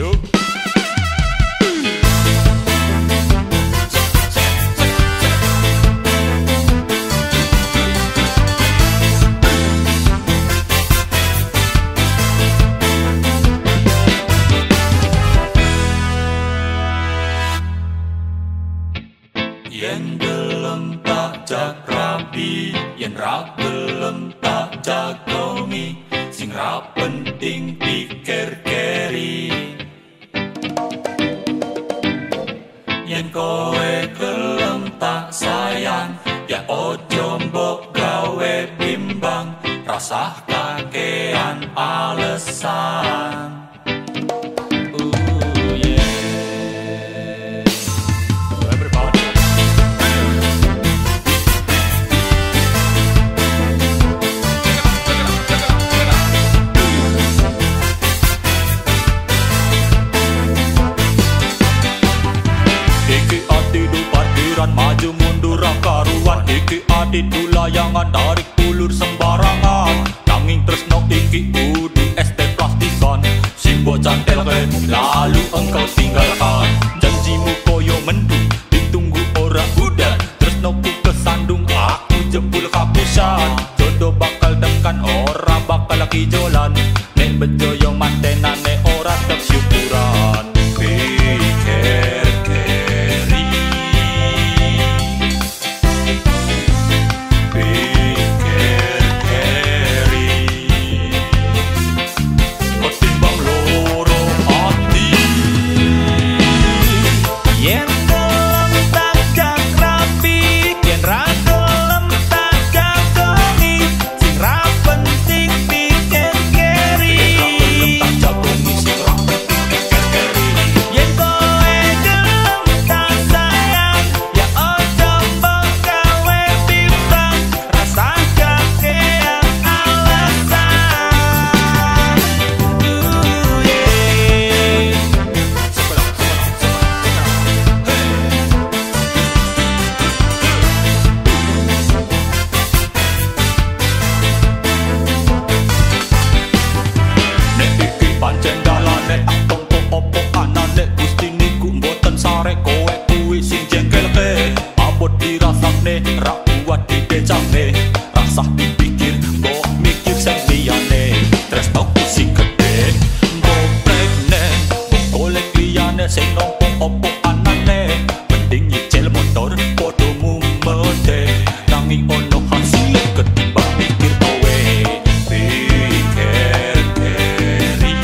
Yuk. Yen gelem tak jak rapi, yen ra gelem tak jagongi, sing ra penting pikir keri. Yen kowe gelem tak sayang, ya ojo mbok gawe bimbang, rasah kakean alesan. Maju mundur karuan, iki adidu layangan tarik ulur sembarangan. Nanging tresno iki kudu ST plastikan, sing bocah telke lalu engkau tinggalkan. Janjimu koyo mendung ditunggu ora udan, tresnoku kesandung aku jebul kapusan. Jodoh bakal tekan ora bakal kijolan, nek bejoyo mantenane ora tek syukuran. Pikir ra kuat didecakne, rasah dipikir mbok mikir sing liyane. Tresnoku sing gedhe mbok pregne, mbok golek liyane sing nompo opo anane. Mending nyicil motor padha mumede, nanging ono hasil ketimbang mikir kowe. Pikir keri,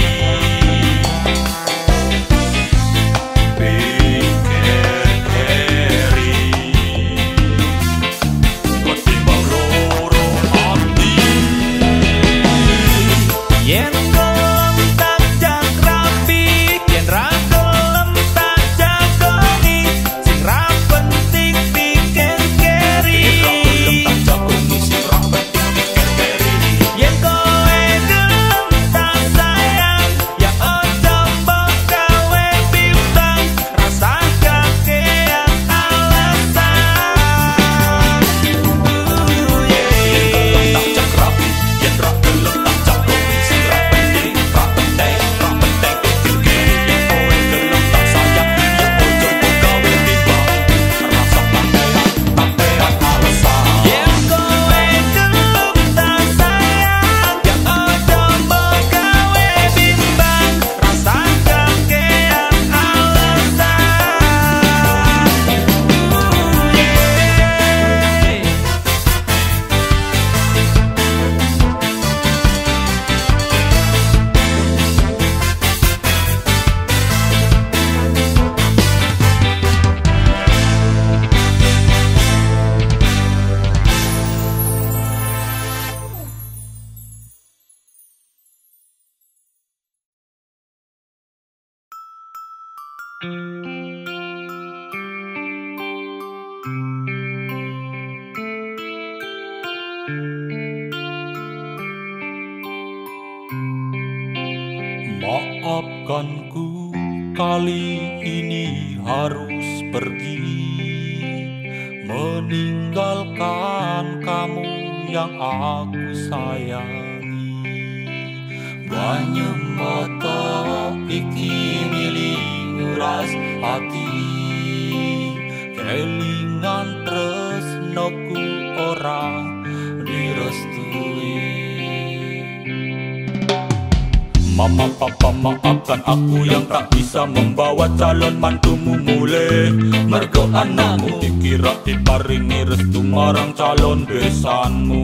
maafkanku kali ini harus pergi, meninggalkan kamu yang aku sayangi. Banyak mata iki milik nguras hati. Kelingan tresnoku ora direstui. Mama papa maafkan aku yang tak bisa membawa calon mantumu mulai. Mergo anakmu dikira diparingi restu marang calon besanmu.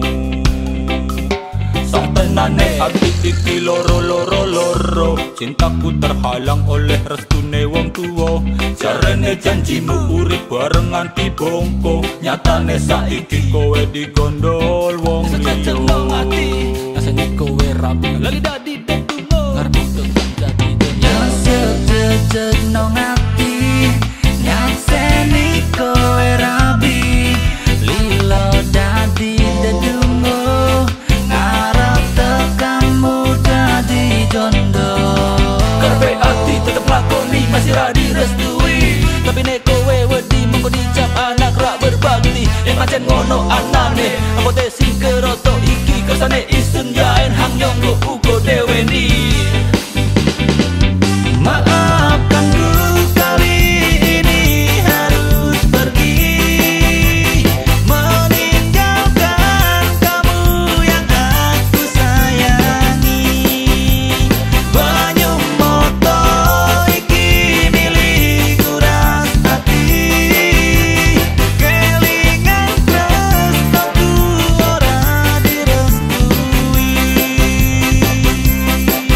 Satenane ati iki loro. Cintaku terhalang oleh restune wong tuwa. Jarene janjimu urip bareng nganti bongko. Nyatane saiki kowe digondol wong liya. Sejak ati rasane kowe rapi lali dadi detungo ngarep tetep dadi dunya. Sejak ati nyakseni kowe rapi lilo dadi dedungo ngarep tekanmu dadi jondo. Karepe ati tetep lakoni masih ra direstui. Tapi nek kowe wedi mengko dicap anak ra berbakti. Yen pancen ngono anane ambote sing keroto iki kersane isun yaen hang nyonggo uga deweni. Maafkanku kali ini harus pergi meninggalkan kamu yang aku sayangi. Banyu moto iki milik nguras hati. Kelingan tresnoku ora direstui.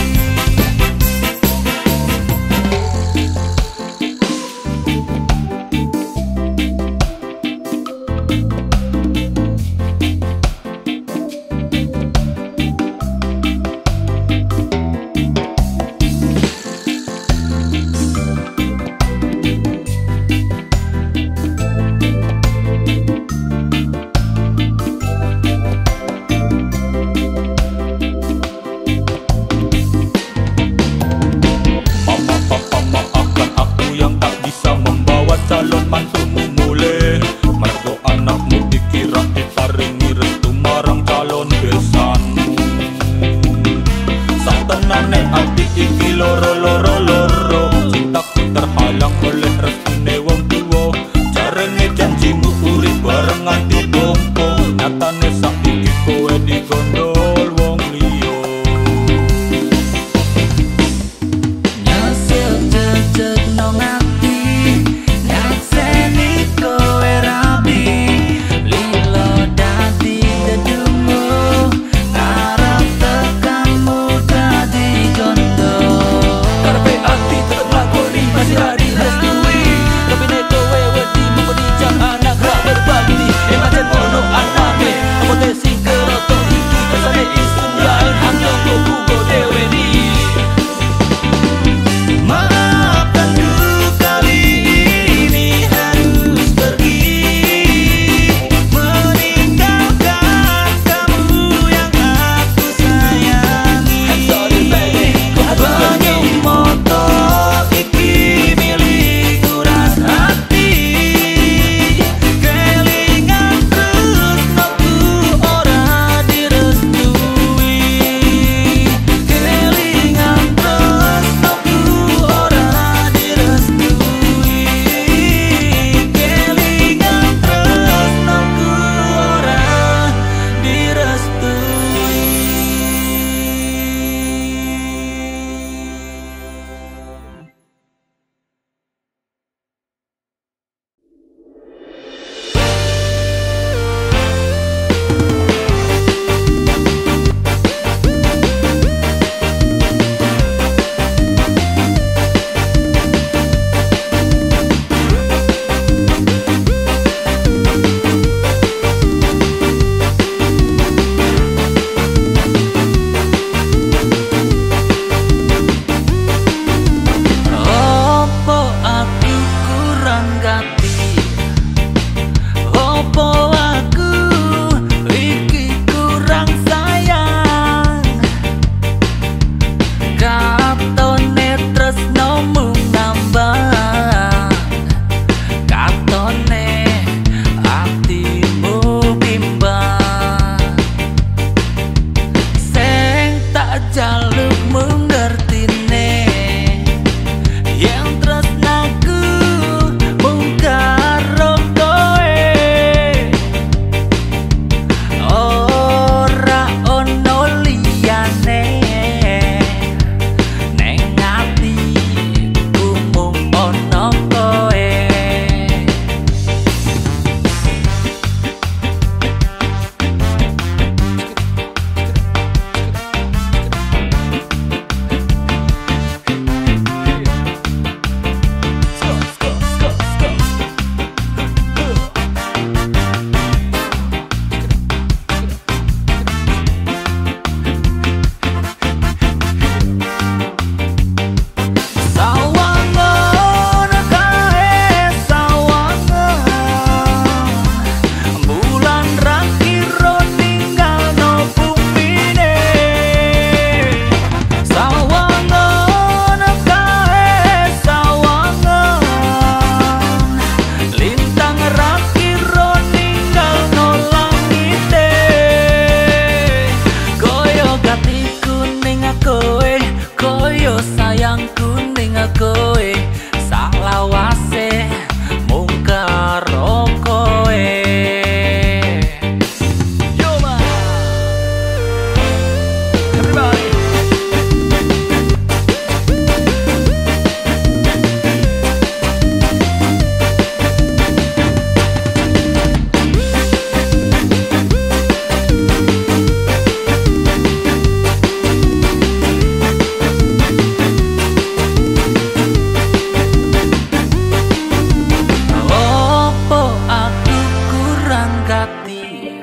gati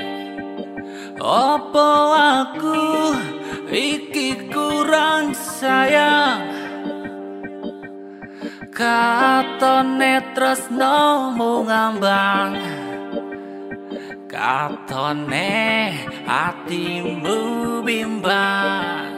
opo aku iki kurang sayang katone tresno mung ngambang katone atimu bimbang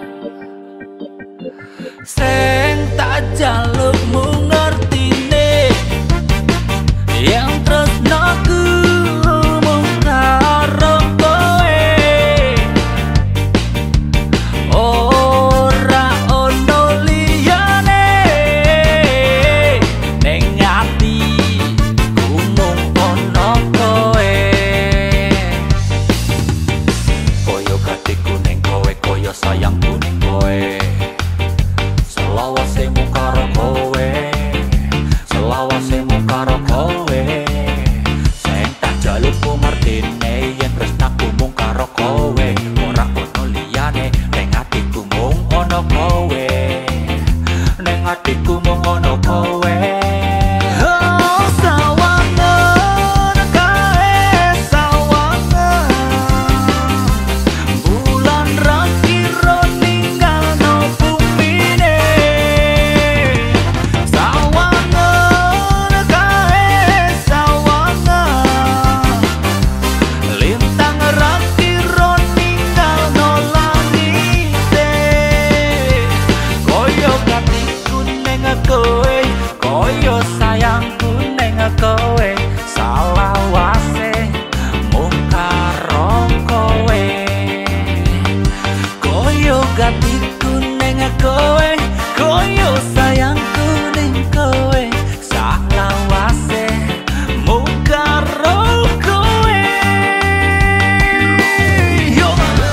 sing tak jalukmu ngertine yang tresnoku mung karo kowe ora ono liyane ning atiku mung ono kowe koyo gatiku ning kowe koyo sayangku ning kowe selawasemu karo kowe selawasemu karo kowe sing tak jalukku martine yen tresnaku mung karo kowe ora ono liyane ning atiku mung ono kowe ning atiku mung ono kowe koyo sayangku neng kowe salawase mung karo kowe koyo gatiku neng kowe koyo sayangku neng kowe salawase mung karo kowe yo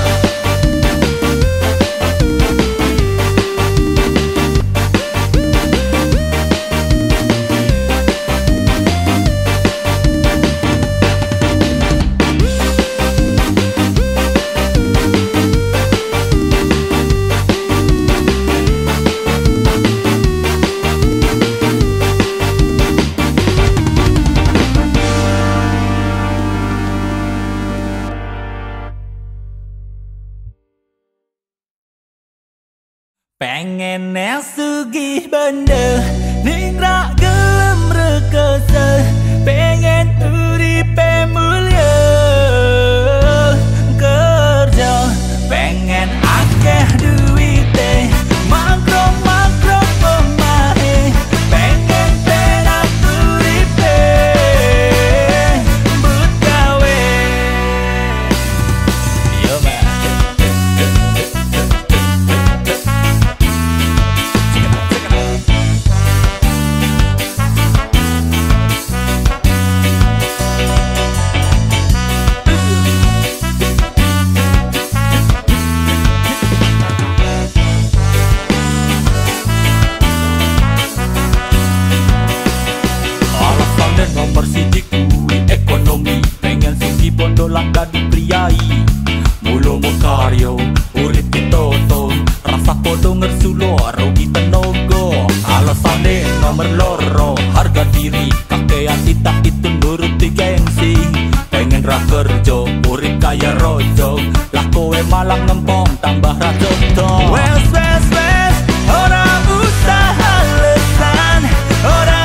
pengen sugih bener ning ra gelem rekese pengen uripe mulya kerja pengen akeh duwite makro pemahe pengen penak uripe but gawe yo man nomor siji kuwi ekonomi pengen siji bondo langka dipriai mulo karyo urip ditoto rasa podo ngersulo rugi tenaga alasane nomor loro harga diri kakean tak itu nuruti gengsi pengen ra kerja urip kaya rojo lah kowe malah ngempong tambah ra jodoh wes ora usah alasan ora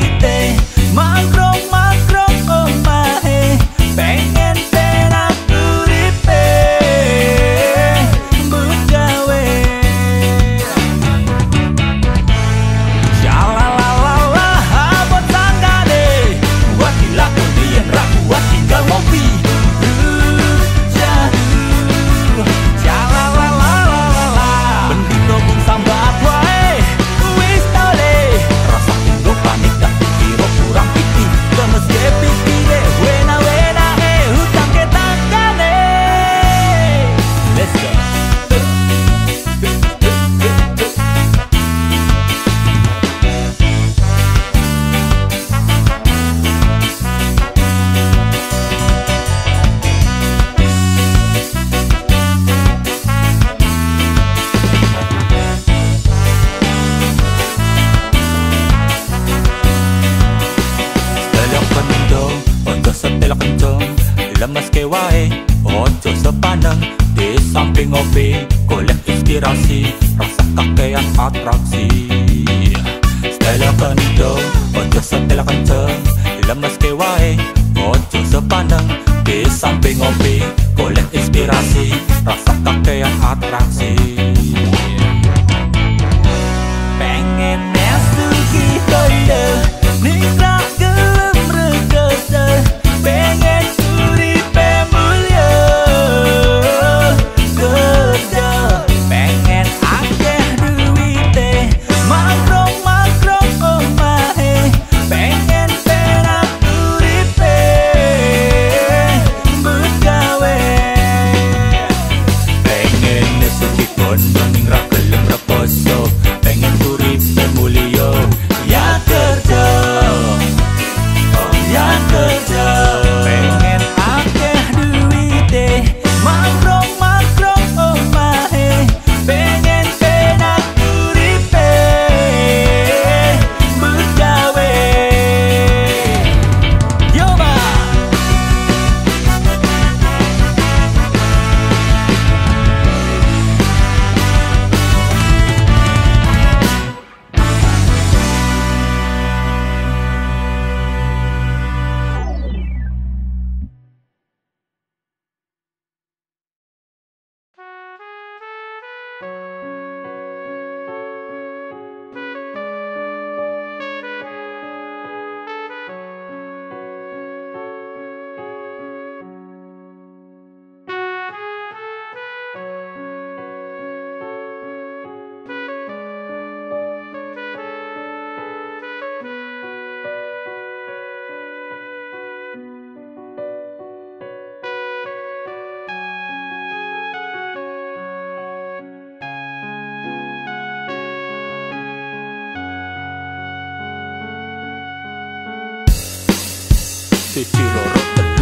makro pemahe pengen penak lemes ke wae ojo sepaneng di samping ngopi golek inspirasi rasa kakean atraksi style kendo ojo setel kenceng lemes ke wae ojo sepaneng di samping ngopi golek inspirasi rasa kakean atraksi Pengen nesuki koyo Ningra gelem rekoso Pengen uripe mulya Kerja Pengen akeh duwite Makrong-makrong omahe Pengen penak uripe Begawe pengen nesuki kondo ningra gelem rekoso pengen uripe mulya Ya kerja Oh ya kerja Pengen akeh duwite Makrong-makrong omahe Pengen penak uripe Begawe Yo ba siji loro telu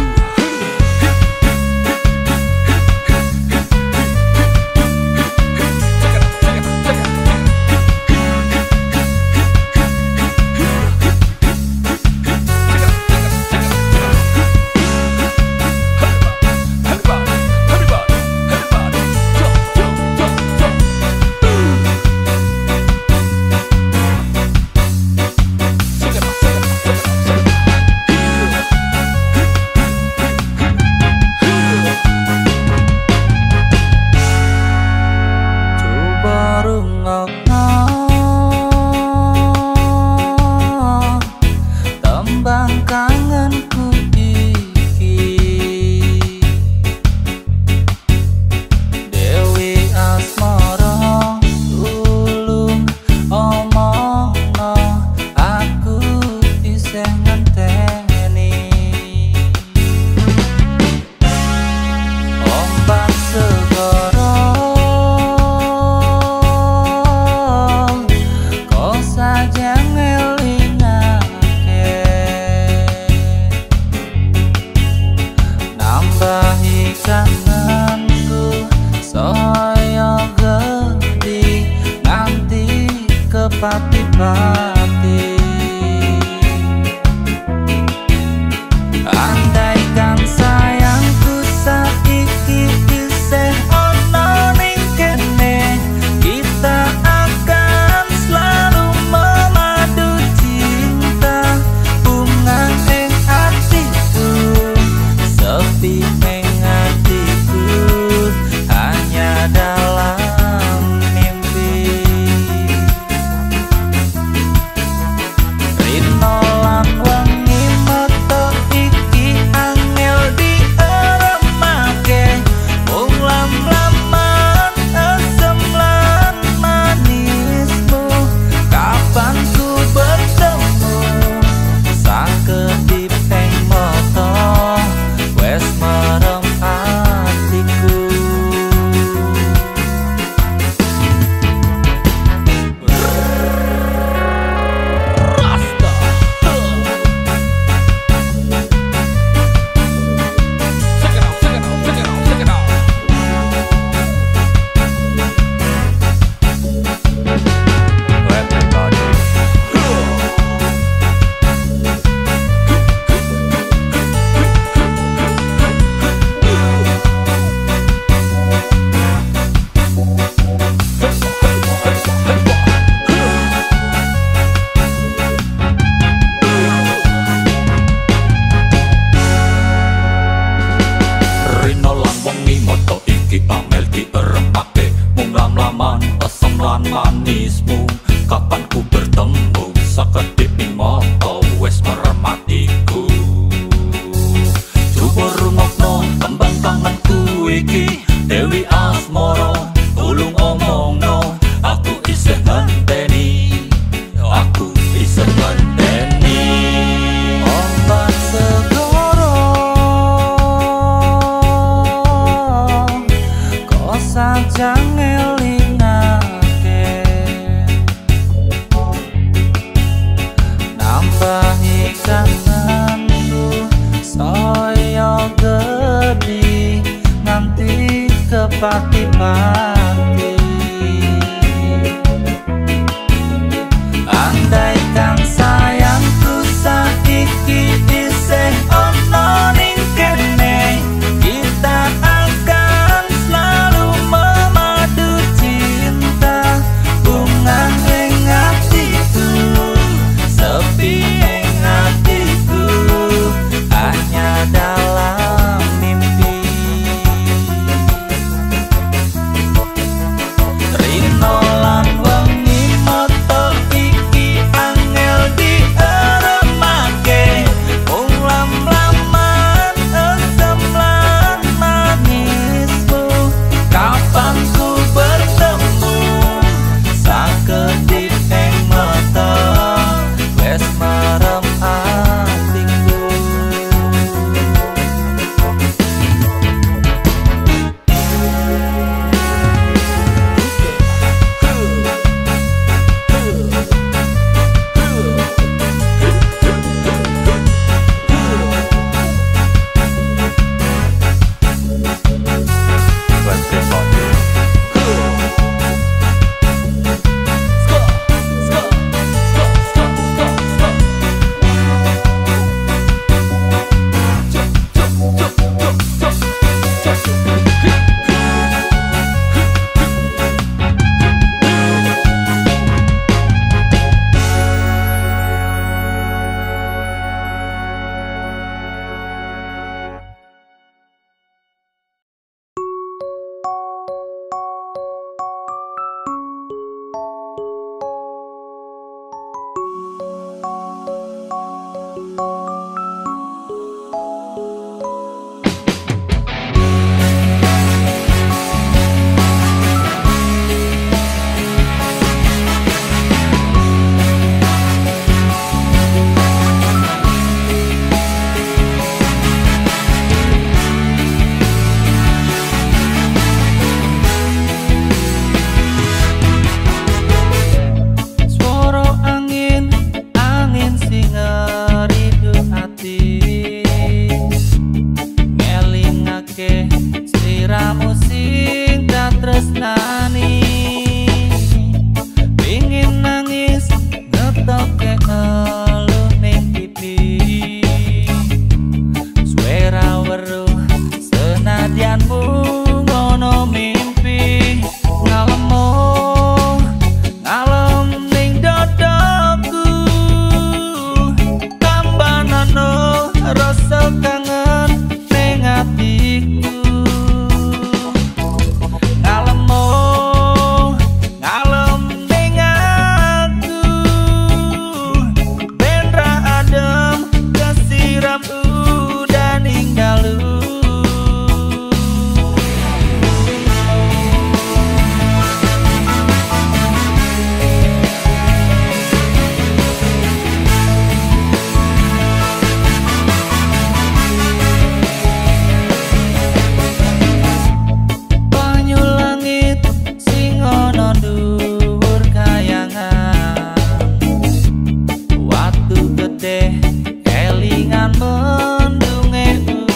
kelingan mendunge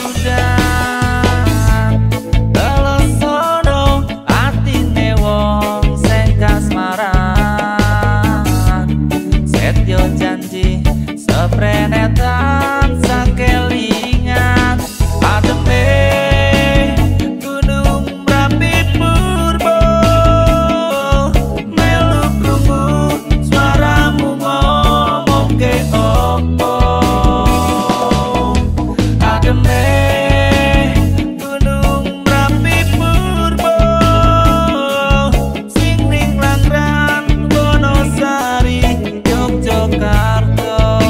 udan telesono atine wong sing kasmaran setyo janji seprenetan sakelingan ademe gunung Merapi Purbo melu krungu suaramu ngomong ke opo ademe gunung Merapi Purbo sing ning Langran Wonosari Yogyakarta.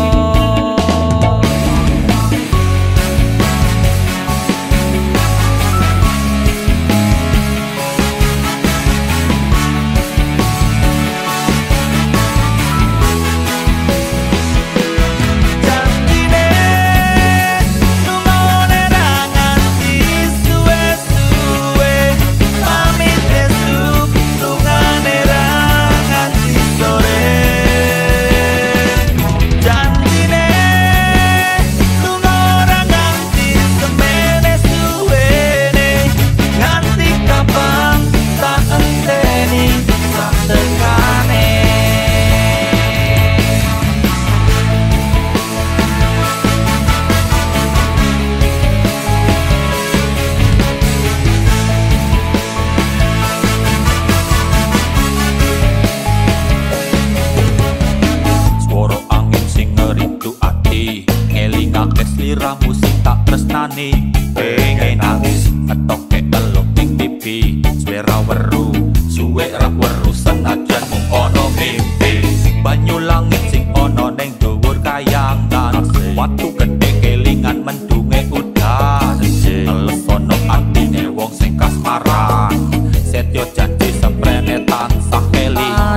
Sliramu sing tak tresnani pengen nangis etoke elok ning pipi swara weru suwe rak weru senajan mung ono mimpi banyu langit sing ono ning dhuwur kayangan watu gedhe kelingan mendunge udan telesono atine wong sing kasmaran setyo janji semprene tansah kelingan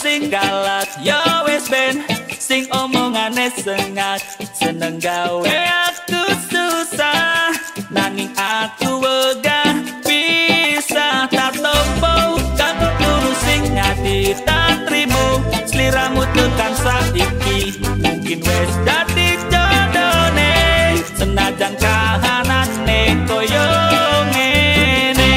sing galak, yo wes ben sing omongane sengat. Seneng gawe aku susah, nanging aku wegah bisa tak tompo. Kanggo kudu sing ngati tak trimo, sliramu tekan saiki mungkin wes dadi jodone. Senajan kahanane koyo ngene,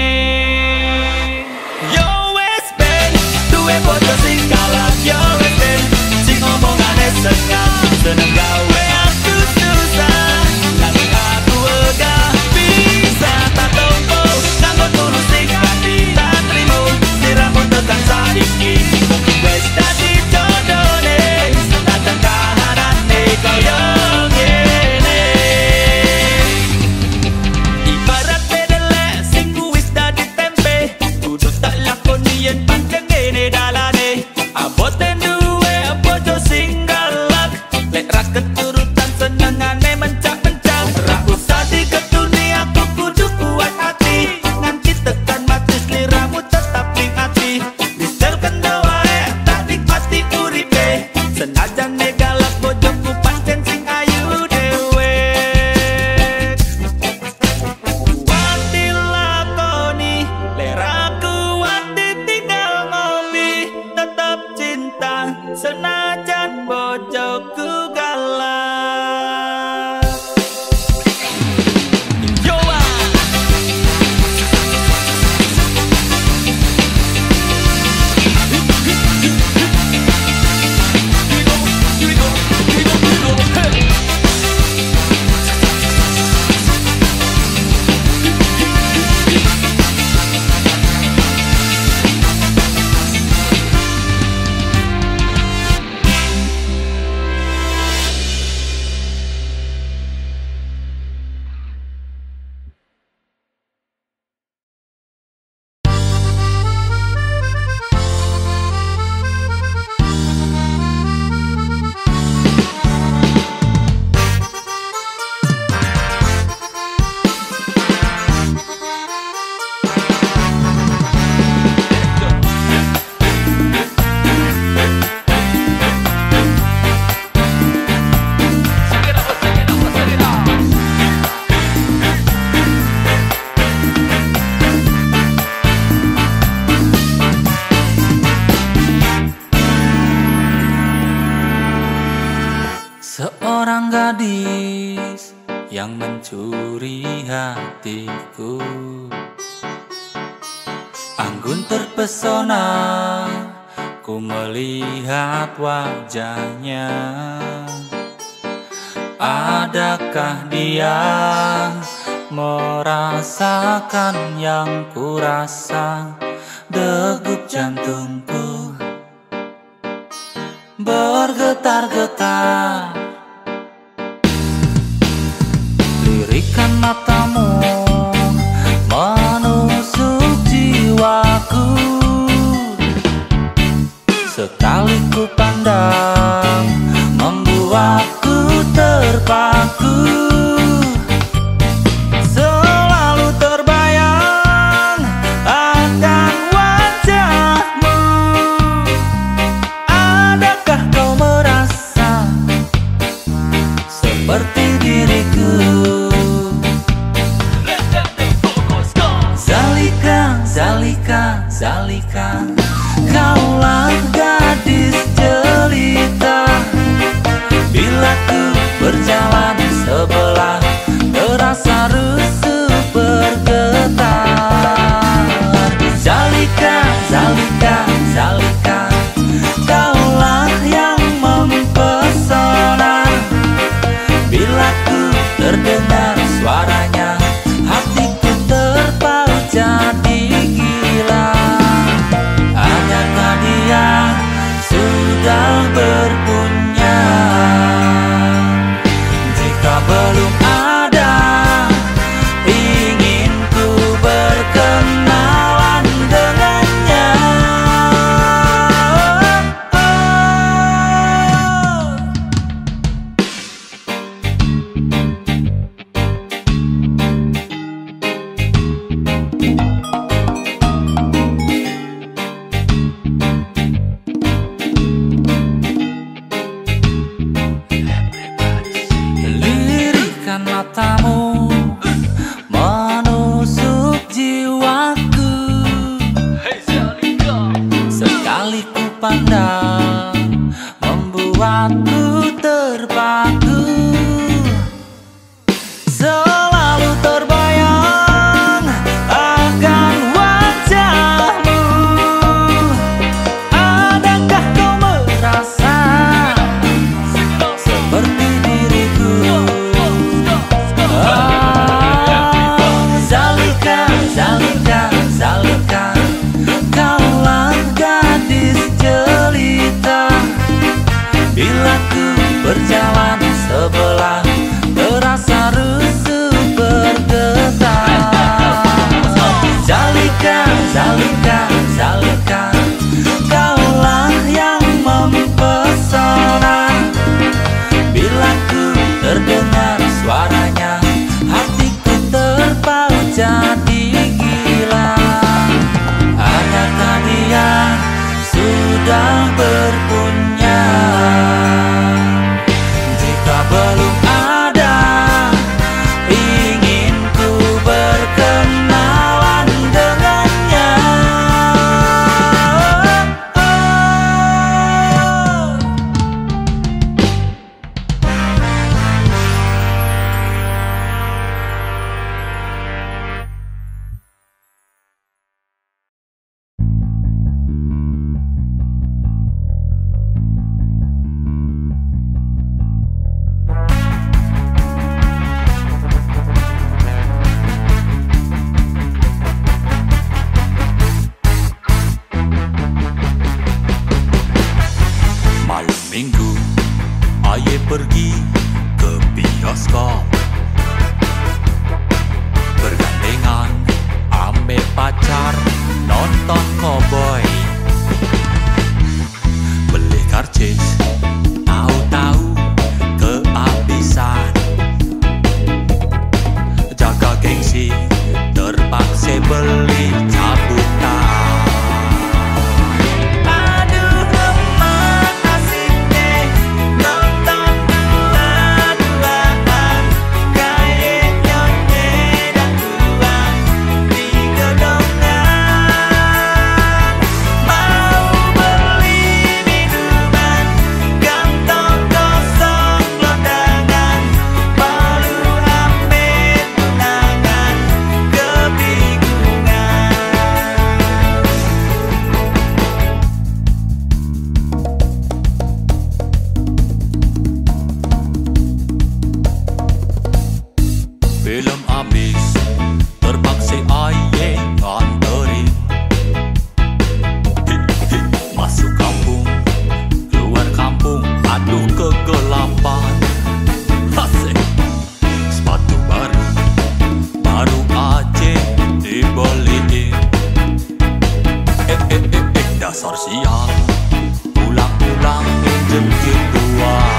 yo wes ben duwe bojo sing galak, yo wes ben sing omongane sengat. Seneng gawe aku susah, nanging aku wegah bisa tak tompo. Kanggo kudu sing ngati tak trimo, sliramu tekan saiki mungkin wes dadi jodone. Senajan kahanane koyo ngene, ibarat bedele sing wis dadi tempe, kudu tak lakoni yen pancen ngene dalane. Abote duwe bojo sing galak, lek ra keturutan senengane mencak-mencak. Ra usah diketuni aku kudu kuat hati, nganti tekan mati sliramu tetap ning ati. Disel kendo wae tak nikmati uripe, senajan ne galak bojoku pancen sing ayu dewe. Wati lakoni leraku, wati tinggal ngopi, tetap cinta senajan bojoku galak. Yo seorang gadis yang mencuri hatiku, anggun terpesona ku melihat wajahnya. Adakah dia merasakan yang ku rasa? Degup jantungku bergetar-getar, lirikan matamu menusuk jiwaku. Sekali ku pandang membuatku terpaku, selalu terbayang akan wajahmu. Adakah kau merasa seperti diriku? kamu menusuk jiwaku. Sekali ku pandang membuatku terpaku. Selalu terbayang akan wajahmu. Adakah kau merasa seperti diriku? Zalika, Zalika, Zalika, kaulah gadis jelita. Bila ku berjalan sebelah, terasa rusuh bergetar. Zalika, Zalika, Zalika, kaulah yang mempesona. Bila ku terdengar suaranya, hatiku terpaut jadi gila. Adakah dia sudah berpunya? Jika belum ada, ingin ku berkenalan dengannya. Malam minggu, aye pergi ke bioskop, bergandengan ambe pacar nonton cowboy. Beli karcis, tahu-tahu kehabisan. Jaga gengsi, terpaksa beli cabutan. Film habis, terpaksa aye nganterin. Masuk kampung, keluar kampung, aduh kegelapan. Asik, sepatu baru aja dibeliin. Dasar sial, pulang-pulang pinjem gituan.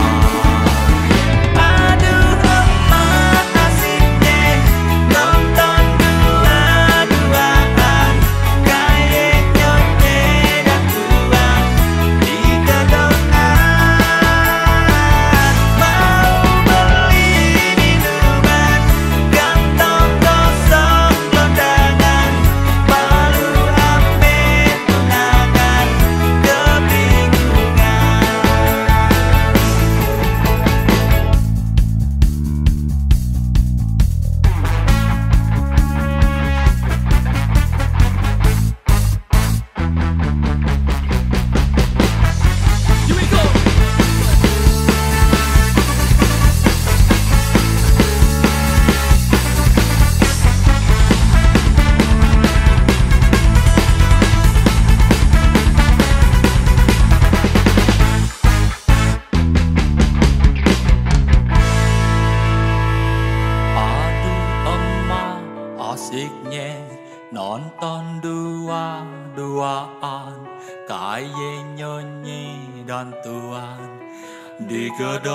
Asiknya nonton dua-duaan, kaye nyonyi dan tuan di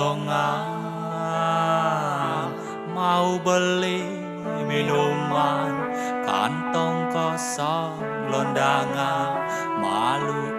gedongan. Mau beli minuman, kantong kosong londangan, malu